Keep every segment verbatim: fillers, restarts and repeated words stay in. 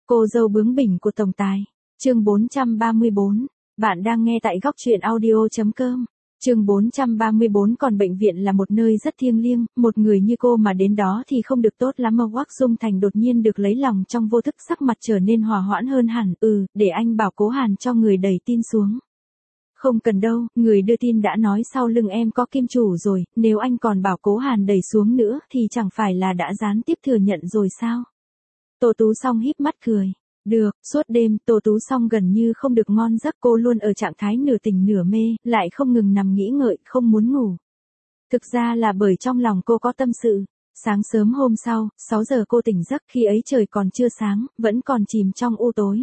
Cô dâu bướng bỉnh của tổng tài. Chương bốn trăm ba mươi bốn. Bạn đang nghe tại góc truyện audio chấm com. Chương bốn trăm ba mươi bốn. Còn bệnh viện là một nơi rất thiêng liêng, một người như cô mà đến đó thì không được tốt lắm mà. Hoắc Dung Thành đột nhiên được lấy lòng trong vô thức, sắc mặt trở nên hòa hoãn hơn hẳn. Ừ, để anh bảo Cố Hàn cho người đẩy tin xuống. Không cần đâu, người đưa tin đã nói sau lưng em có kim chủ rồi, nếu anh còn bảo Cố Hàn đẩy xuống nữa thì chẳng phải là đã gián tiếp thừa nhận rồi sao? Tô Tú Song híp mắt cười. Được, suốt đêm Tô Tú Song gần như không được ngon giấc, cô luôn ở trạng thái nửa tỉnh nửa mê, lại không ngừng nằm nghĩ ngợi, không muốn ngủ. Thực ra là bởi trong lòng cô có tâm sự. Sáng sớm hôm sau, sáu giờ cô tỉnh giấc, khi ấy trời còn chưa sáng, vẫn còn chìm trong u tối.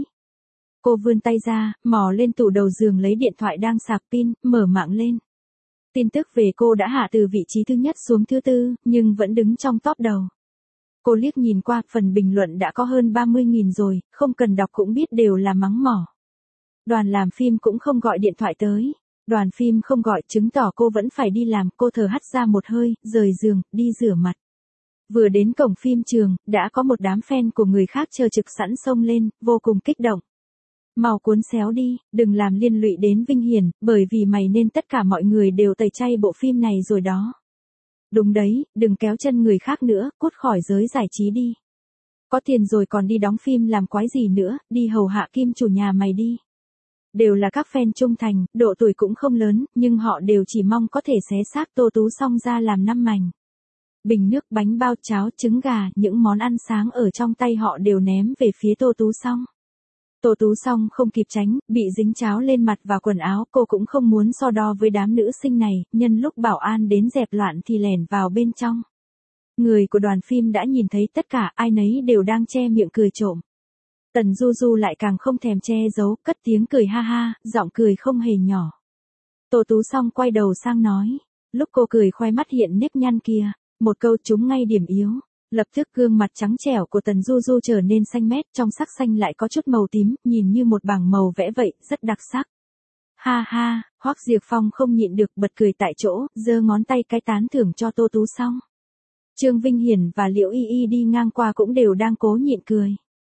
Cô vươn tay ra, mò lên tủ đầu giường lấy điện thoại đang sạc pin, mở mạng lên. Tin tức về cô đã hạ từ vị trí thứ nhất xuống thứ tư, nhưng vẫn đứng trong top đầu. Cô liếc nhìn qua, phần bình luận đã có hơn ba mươi nghìn rồi, không cần đọc cũng biết đều là mắng mỏ. Đoàn làm phim cũng không gọi điện thoại tới. Đoàn phim không gọi, chứng tỏ cô vẫn phải đi làm. Cô thở hắt ra một hơi, rời giường, đi rửa mặt. Vừa đến cổng phim trường, đã có một đám fan của người khác chờ trực sẵn xông lên, vô cùng kích động. Mau cuốn xéo đi, đừng làm liên lụy đến Vinh Hiển, bởi vì mày nên tất cả mọi người đều tẩy chay bộ phim này rồi đó. Đúng đấy, đừng kéo chân người khác nữa, cút khỏi giới giải trí đi. Có tiền rồi còn đi đóng phim làm quái gì nữa, đi hầu hạ kim chủ nhà mày đi. Đều là các fan trung thành, độ tuổi cũng không lớn, nhưng họ đều chỉ mong có thể xé xác Tô Tú Song ra làm năm mảnh. Bình nước, bánh bao, cháo, trứng gà, những món ăn sáng ở trong tay họ đều ném về phía Tô Tú Song. Tô Tú Song không kịp tránh, bị dính cháo lên mặt và quần áo, cô cũng không muốn so đo với đám nữ sinh này, nhân lúc bảo an đến dẹp loạn thì lẻn vào bên trong. Người của đoàn phim đã nhìn thấy tất cả, ai nấy đều đang che miệng cười trộm. Tần Du Du lại càng không thèm che giấu, cất tiếng cười ha ha, giọng cười không hề nhỏ. Tô Tú Song quay đầu sang nói, lúc cô cười khoe mắt hiện nếp nhăn kia, một câu trúng ngay điểm yếu. Lập tức gương mặt trắng trẻo của Tần Du Du trở nên xanh mét, trong sắc xanh lại có chút màu tím, nhìn như một bảng màu vẽ vậy, rất đặc sắc. Ha ha, Hoắc Diệp Phong không nhịn được bật cười tại chỗ, giơ ngón tay cái tán thưởng cho Tô Tú Song. Trương Vinh Hiển và Liễu Y Y đi ngang qua cũng đều đang cố nhịn cười.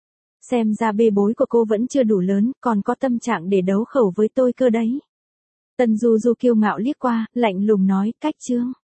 Xem ra bê bối của cô vẫn chưa đủ lớn, còn có tâm trạng để đấu khẩu với tôi cơ đấy. Tần Du Du kiêu ngạo liếc qua, lạnh lùng nói, cách Trương.